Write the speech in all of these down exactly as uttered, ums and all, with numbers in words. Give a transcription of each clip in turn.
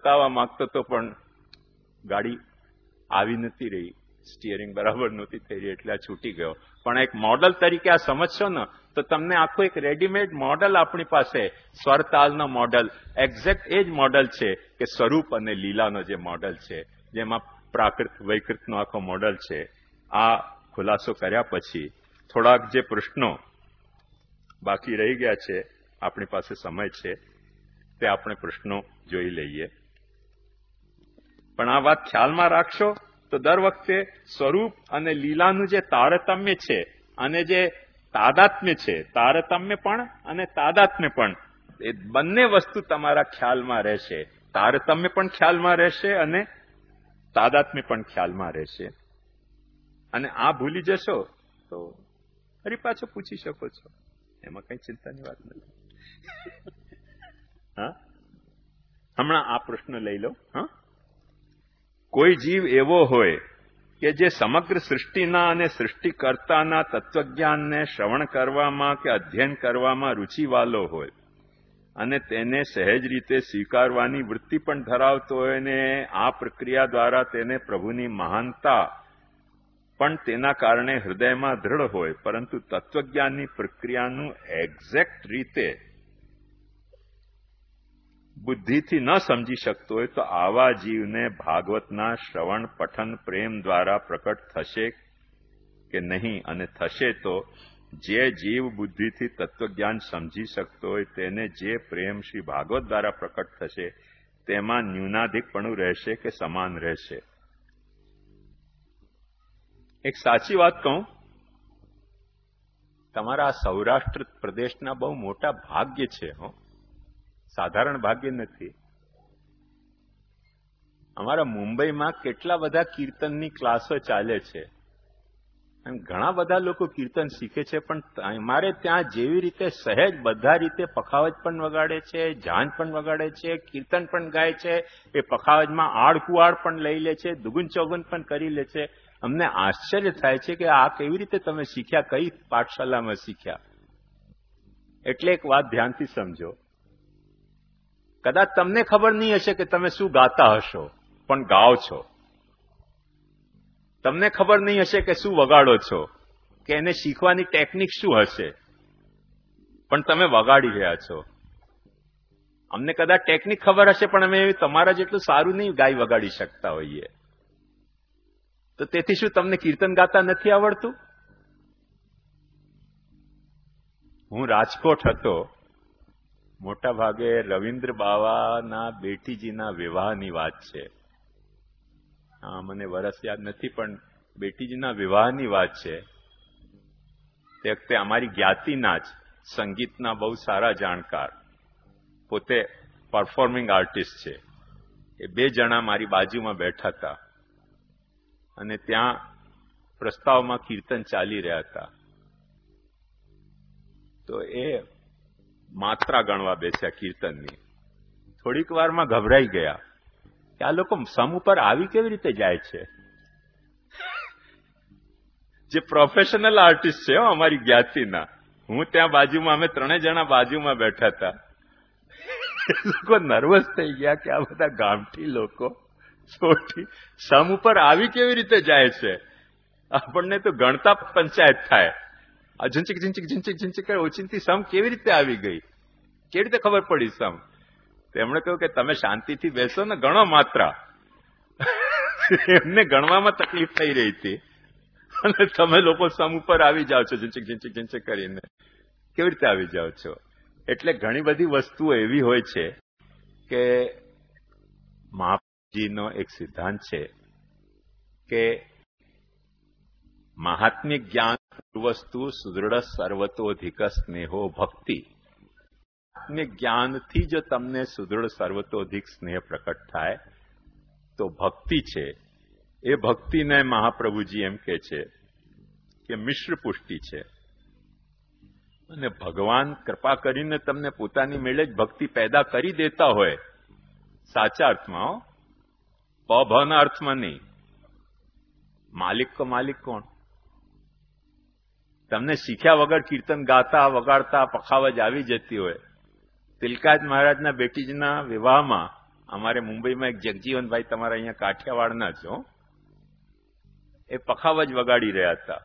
બતાવવા માંગતો તો પણ ગાડી આવી નથી રહી, સ્ટીયરિંગ બરાબર નહોતી થઈ રહી એટલે આ છૂટી ગયો. પણ એક મોડલ તરીકે આ સમજશો ને તો તમને આખું એક રેડીમેડ મોડલ આપણી પાસે, સ્વરતાલનો મોડલ, એક્ઝેક્ટ એ જ મોડલ છે કે સ્વરૂપ અને લીલાનો જે મોડલ છે, જેમાં પ્રાકૃત વૈકૃતનો આખો મોડલ છે. આ ખુલાસો કર્યા પછી થોડાક જે પ્રશ્નો બાકી રહી ગયા છે, આપણી પાસે સમય છે, તે આપણે પ્રશ્નો જોઈ લઈએ. પણ આ વાત ખ્યાલમાં રાખશો તો દર વખતે સ્વરૂપ અને લીલાનું જે તારતમ્ય છે અને જે તાદાત્મ્ય છે, તારતમ્ય પણ અને તાદાત્મ્ય પણ, એ બંને વસ્તુ તમારા ખ્યાલમાં રહેશે. તારતમ્ય પણ ખ્યાલમાં રહેશે અને તાદાત્મ્ય પણ ખ્યાલમાં રહેશે. અને આ ભૂલી જશો તો ફરી પાછો પૂછી શકો છો, એમાં કઈ ચિંતાની વાત નથી. હા, હમણાં આ પ્રશ્ન લઈ લો. હા, કોઈ જીવ એવો હોય કે જે સમગ્ર સૃષ્ટિના અને સૃષ્ટિકર્તાના તત્વજ્ઞાનને શ્રવણ કરવામાં કે અધ્યયન કરવામાં રૂચિવાલો હોય અને તેને સહેજ રીતે સ્વીકારવાની વૃત્તિ પણ ધરાવતો હોય ને આ પ્રક્રિયા દ્વારા તેને પ્રભુની મહાનતા પણ તેના કારણે હૃદયમાં દૃઢ હોય, પરંતુ તત્વજ્ઞાનની પ્રક્રિયાનું એક્ઝેક્ટ રીતે બુદ્ધિથી ન સમજી શકતો હોય તો આવા જીવને ભાગવતના શ્રવણ પઠન પ્રેમ દ્વારા પ્રકટ થશે કે નહીં? અને થશે તો જે જીવ બુદ્ધિથી તત્વજ્ઞાન સમજી શકતો હોય તેને જે પ્રેમ શ્રી ભાગવત દ્વારા પ્રકટ થશે તેમાં ન્યૂનાધિકપણું રહેશે કે સમાન રહેશે? એક સાચી વાત કહું, તમારા સૌરાષ્ટ્ર પ્રદેશના બહુ મોટા ભાગ્ય છે. હો, સાધારણ ભાગ્ય નથી. અમારા મુંબઈમાં કેટલા બધા કીર્તનની ક્લાસો ચાલે છે અને ઘણા બધા લોકો કીર્તન શીખે છે, પણ અમારે ત્યાં જેવી રીતે સહેજ બધા રીતે પખાવજ પણ વગાડે છે, ઝાંઝ પણ વગાડે છે, કીર્તન પણ ગાય છે, એ પખાવજમાં આડ કુવાડ પણ લઈ લે છે, દુગુન ચોગુન પણ કરી લે છે. અમને આશ્ચર્ય થાય છે કે આ કેવી રીતે તમે શીખ્યા, કઈ પાઠશાલામાં શીખ્યા? એટલે એક વાત ધ્યાનથી સમજો. કદાચ તમને ખબર નહીં હશે કે તમે શું ગાતા હશો, પણ ગાઓ છો. તમને ખબર નહીં હશે કે શું વગાડો છો, કે એને શીખવાની ટેકનિક શું હશે, પણ તમે વગાડી રહ્યા છો. અમને કદાચ ટેકનિક ખબર હશે પણ અમે તમારા જેટલું સારું નહીં ગાઈ વગાડી શકતા હોઈએ. તો તેથી શું તમને કીર્તન ગાતા નથી આવડતું? હું રાજકોટ હતો, મોટા ભાગે રવિન્દ્ર બાવાના બેટીજીના વિવાહની વાત છે. હા, મને વરસ યાદ નથી, પણ બેટીજીના વિવાહની વાત છે. તે વખતે અમારી જ્ઞાતિના જ સંગીતના બહુ સારા જાણકાર, પોતે પરફોર્મિંગ આર્ટિસ્ટ છે, એ બે જણા મારી બાજુમાં બેઠા હતા અને ત્યાં પ્રસ્તાવમાં કીર્તન ચાલી રહ્યા હતા. તો એ માત્રા ગણવા બેસ્યા કીર્તનની. થોડીક વારમાં ગભરાઈ ગયા કે આ લોકો સમ ઉપર આવી કેવી રીતે જાય છે. જે પ્રોફેશનલ આર્ટિસ્ટ છે અમારી જ્ઞાતિના, હું ત્યાં બાજુમાં, અમે ત્રણેય જણા બાજુમાં બેઠા હતા. લોકો નર્વસ થઈ ગયા કે આ બધા ગામઠી લોકો છોટી સમ ઉપર આવી કેવી રીતે જાય છે. આપણને તો ગણતા પંચાયત થાય. આ ઝીંચક ઝીંચક ઝીંચક ઝીંચક ઓચિંતી સમ કેવી રીતે આવી ગઈ, કેવી રીતે ખબર પડી સમ? તેમણે કહ્યું કે તમે શાંતિથી બેસો ને, ગણો માત્રા. એમને ગણવામાં તકલીફ થઈ રહી હતી અને તમે લોકો સમ ઉપર આવી જાઓ છો ઝીંચક ઝીંચક ઝીંચક કરીને. કેવી રીતે આવી જાઓ છો? એટલે ઘણી બધી વસ્તુઓ એવી હોય છે કે મહાપ્રભુજીનો એક સિદ્ધાંત છે કે મહાત્મ્ય જ્ઞાન વસ્તુ સુદૃઢ સર્વતોધિક સ્નેહો ભક્તિ. મહાત્મ્ય જ્ઞાનથી જો તમને સુદૃઢ સર્વતોધિક સ્નેહ પ્રકટ થાય તો ભક્તિ છે. એ ભક્તિને મહાપ્રભુજી એમ કે છે કે મિશ્ર પુષ્ટિ છે. અને ભગવાન કૃપા કરીને તમને પોતાની મેળે જ ભક્તિ પેદા કરી દેતા હોય, સાચા અર્થમાં, પભના અર્થમાં નહીં. માલિક કો માલિક કોણ? તમને શીખ્યા વગર કીર્તન ગાતા વગાડતા પખાવજ આવી જતી હોય. તિલકાજ મહારાજના બેટીજીના વિવાહમાં અમારે મુંબઈમાં એક જગજીવનભાઈ તમારા અહીંયા કાઠિયાવાડના છો, એ પખાવજ વગાડી રહ્યા હતા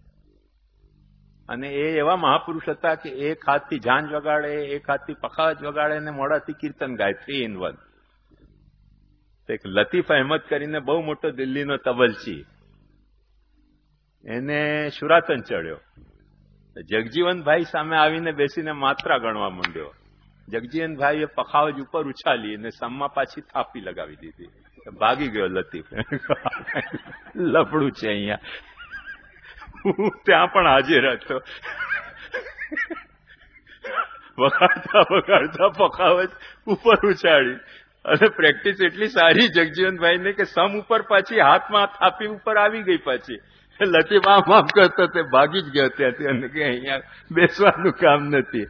અને એ એવા મહાપુરુષ હતા કે એક હાથથી ઝાંઝ વગાડે, એક હાથથી પખાવજ વગાડે અને મોઢાથી કીર્તન ગાય, થ્રી ઇન વન. એક લતીફ અહેમદ કરીને બહુ મોટો દિલ્હીનો તબલચી, એને શુરાતન ચડ્યો. જગજીવનભાઈ સામે આવીને બેસીને માત્રા ગણવા માંડ્યો. જગજીવનભાઈએ પખાવજ ઉપર ઉછાલી અને સમમાં પાછી થાપી લગાવી દીધી. ભાગી ગયો લતીફ. લફડું છે અહીંયા. હું ત્યાં પણ હાજર હતો. વગાડતા વગાડતા પખાવજ ઉપર ઉછાળી અને પ્રેક્ટિસ એટલી સારી જગજીવનભાઈને કે સમ ઉપર પાછી હાથમાં થાપી ઉપર આવી ગઈ. પાછી લતીફ આમ આમ કરતો તે ભાગી જ ગયો ત્યાંથી અને કે અહીંયા બેસવાનું કામ નથી.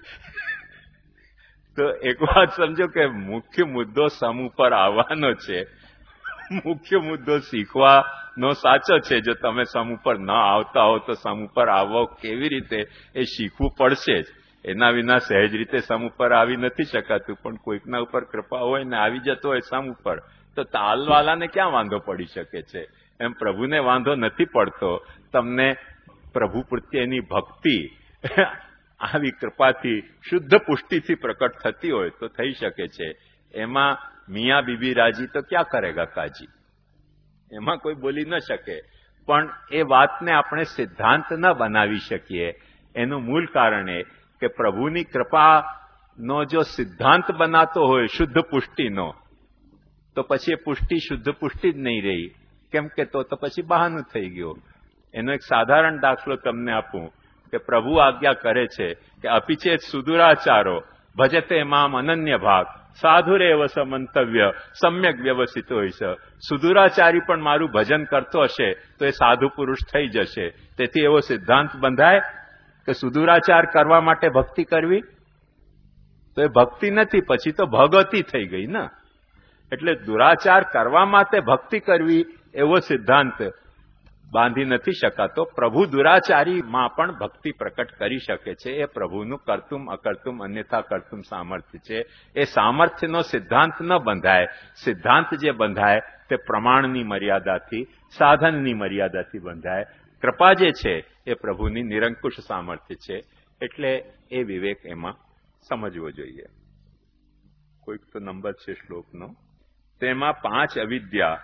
તો એક વાત સમજો કે મુખ્ય મુદ્દો સમ ઉપર આવવાનો છે. મુખ્ય મુદ્દો શીખવાનો સાચો છે. જો તમે સમ ઉપર ન આવતા હો તો સમ ઉપર આવવો કેવી રીતે એ શીખવું પડશે જ. એના વિના સહેજ રીતે સમ ઉપર આવી નથી શકાતું. પણ કોઈકના ઉપર કૃપા હોય ને આવી જતો હોય સમ ઉપર, તો તાલવાલાને ક્યાં વાંધો પડી શકે છે? એમ પ્રભુને વાંધો નથી પડતો. તમને પ્રભુ પ્રત્યેની ભક્તિ આવી કૃપાથી શુદ્ધ પુષ્ટિથી પ્રકટ થતી હોય તો થઈ શકે છે. એમાં મિયા બીબી રાજી તો ક્યાં કરેગા કાજી, એમાં કોઈ બોલી ન શકે. પણ એ વાતને આપણે સિદ્ધાંત ન બનાવી શકીએ. એનું મૂળ કારણ એ કે પ્રભુની કૃપાનો જો સિદ્ધાંત બનાતો હોય શુદ્ધ પુષ્ટિનો, તો પછી એ પુષ્ટિ શુદ્ધ પુષ્ટિ જ નહીં રહી. કેમ કે તો તો પછી બહાનું થઈ ગયું. એનો એક સાધારણ દાખલો તમને આપું કે પ્રભુ આજ્ઞા કરે છે કે અપિચેત સુદુરાચારો ભજતે મામ અનન્ય ભાગ સાધુરેવ સમંતવ્ય સમ્યક વ્યવસ્થિત હોય છે. સુદુરાચારી પણ મારું ભજન કરતો હશે તો એ સાધુ પુરુષ થઈ જશે. તેથી એવો સિદ્ધાંત બંધાય કે સુદુરાચાર કરવા માટે ભક્તિ કરવી, તો એ ભક્તિ નથી, પછી તો ભગવતી થઈ ગઈ ને. એટલે દુરાચાર કરવા માટે ભક્તિ કરવી એવો સિદ્ધાંત બાંધી નથી શકાતો. પ્રભુ દુરાચારીમાં પણ ભક્તિ પ્રકટ કરી શકે છે. એ પ્રભુનું કરતુમ અકર્તુમ અન્યથા કરતુમ સામર્થ્ય છે. એ સામર્થ્યનો સિદ્ધાંત ન બંધાય. સિદ્ધાંત જે બંધાય તે પ્રમાણની મર્યાદાથી, સાધનની મર્યાદાથી બંધાય. કૃપા જે છે એ પ્રભુની નિરંકુશ સામર્થ્ય છે. એટલે એ વિવેક એમાં સમજવો જોઈએ. કોઈક તો નંબર છે શ્લોકનો. તેમાં પાંચ અવિદ્યા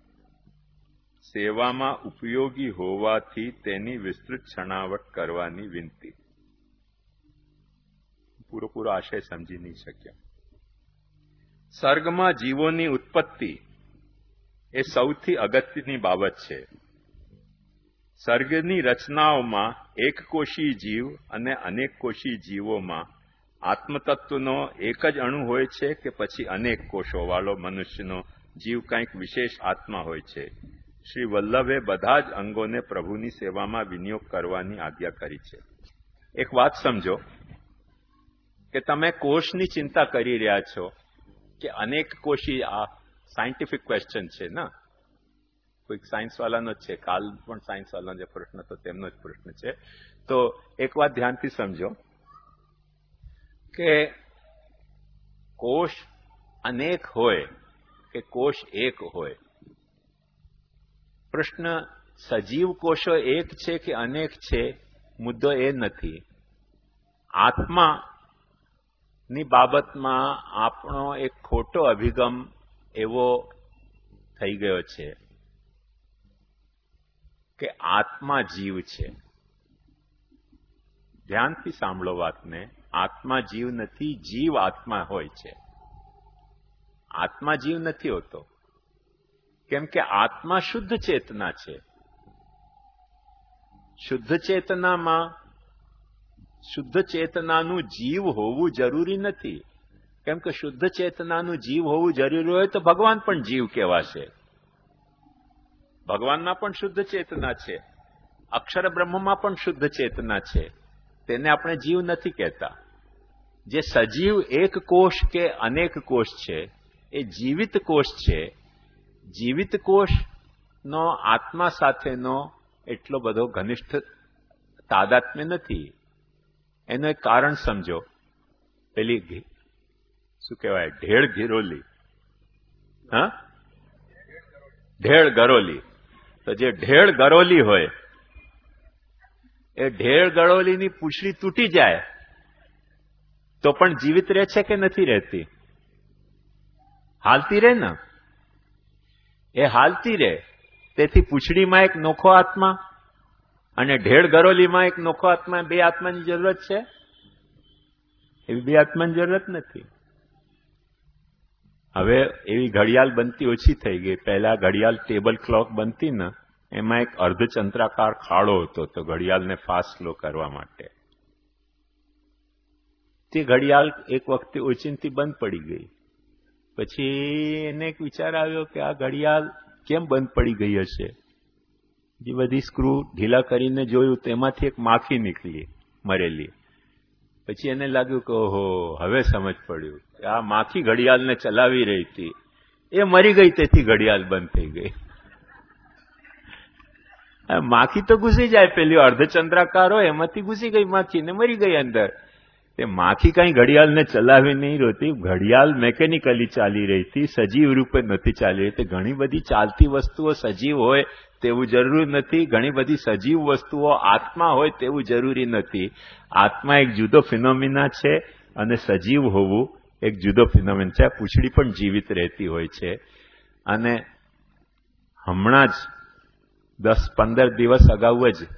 સેવામાં ઉપયોગી હોવાથી તેની વિસ્તૃત છણાવટ કરવાની વિનંતી. પૂરેપૂરો આશય સમજી નહીં શક્યા. સર્ગમાં જીવોની ઉત્પત્તિ એ સૌથી અગત્યની બાબત છે. સર્ગની રચનાઓમાં એકકોષી જીવ અને અનેકકોષી જીવોમાં આત્મતત્વનો એક જ અણુ હોય છે કે પછી અનેક કોષોવાળો મનુષ્યનો જીવ કંઈક વિશેષ આત્મા હોય છે? શ્રી વલ્લભે બધા જ અંગોને પ્રભુની સેવામાં વિનિયોગ કરવાની આજ્ઞા કરી છે. એક વાત સમજો કે તમે કોષની ચિંતા કરી રહ્યા છો કે અનેક કોષી, આ સાયન્ટિફિક ક્વેશ્ચન છે ને, કોઈક સાયન્સવાલાનો જ છે, કાલ પણ સાયન્સવાલાનો જે પ્રશ્ન હતો તેમનો જ પ્રશ્ન છે. તો એક વાત ધ્યાનથી સમજો કે કોષ અનેક હોય કે કોષ એક હોય, પ્રશ્ન સજીવ કોષો એક છે કે અનેક છે મુદ્દો એ નથી. આત્માની બાબતમાં આપણો એક ખોટો અભિગમ એવો થઈ ગયો છે કે આત્મા જીવ છે. ધ્યાનથી સાંભળો વાતને. આત્મા જીવ નથી, જીવ આત્મા હોય છે. આત્મા જીવ નથી હોતો. કેમ કે આત્મા શુદ્ધ ચેતના છે. શુદ્ધ ચેતનામાં શુદ્ધ ચેતનાનું જીવ હોવું જરૂરી નથી. કેમ કે શુદ્ધ ચેતનાનું જીવ હોવું જરૂરી હોય તો ભગવાન પણ જીવ કહેવાશે. ભગવાનના પણ શુદ્ધ ચેતના છે. અક્ષર બ્રહ્મમાં પણ શુદ્ધ ચેતના છે. તેને આપણે જીવ નથી કહેતા. જે સજીવ એક કોષ કે અનેક કોષ છે એ જીવિત કોષ છે. જીવિત કોષનો આત્મા સાથેનો એટલો બધો ઘનિષ્ઠ તાદાત્મ્ય નથી. એનું એક કારણ સમજો. પેલી શું કહેવાય, ઢેળ ઘિરોલી, હા, ઢેળ ગરોલી. તો જે ઢેળ ગરોલી હોય એ ઢેળ ગરોલીની પૂંછડી તૂટી જાય તો પણ જીવિત રહે છે કે નથી રહેતી? હાલતી રહે ને, એ હાલતી રહે. તેથી પૂંછડીમાં એક નોખો આત્મા અને ઢેળ ગરોલીમાં એક નોખો આત્મા, બે આત્માની જરૂરત છે? એવી બે આત્માની જરૂરત નથી. હવે એવી ઘડિયાળ બનતી ઓછી થઈ ગઈ. પહેલા ઘડિયાળ ટેબલ ક્લોક બનતી ને એમાં એક અર્ધચંદ્રાકાર ખાડો હતો તો ઘડિયાળને ફાસ્ટ સ્લો કરવા માટે. તે ઘડિયાળ એક વખતે ઓચિંતી બંધ પડી ગઈ. પછી એને એક વિચાર આવ્યો કે આ ઘડિયાળ કેમ બંધ પડી ગઈ હશે. જે બધી સ્ક્રૂ ઢીલા કરીને જોયું તેમાંથી એક માખી નીકળી મરેલી. પછી એને લાગ્યું કે ઓહો, હવે સમજ પડ્યું કે આ માખી ઘડિયાળને ચલાવી રહી હતી, એ મરી ગઈ તેથી ઘડિયાળ બંધ થઈ ગઈ. માખી તો ઘૂસી જાય, પેલી અર્ધચંદ્રાકાર હોય એમાંથી ઘૂસી ગઈ માખી ને મરી ગઈ અંદર. તે માખી કઈ ઘડિયાળને ચલાવી નહીં રહેતી, ઘડિયાળ મેકેનિકલી ચાલી રહી હતી, સજીવ રૂપે નથી ચાલી રહી. ઘણી બધી ચાલતી વસ્તુઓ સજીવ હોય તેવું જરૂરી નથી, ઘણી બધી સજીવ વસ્તુઓ આત્મા હોય તેવું જરૂરી નથી. આત્મા એક જુદો ફિનોમિના છે અને સજીવ હોવું એક જુદો ફિનોમિના છે. પૂંછડી પણ જીવિત રહેતી હોય છે. અને હમણાં જ દસ પંદર દિવસ અગાઉ જ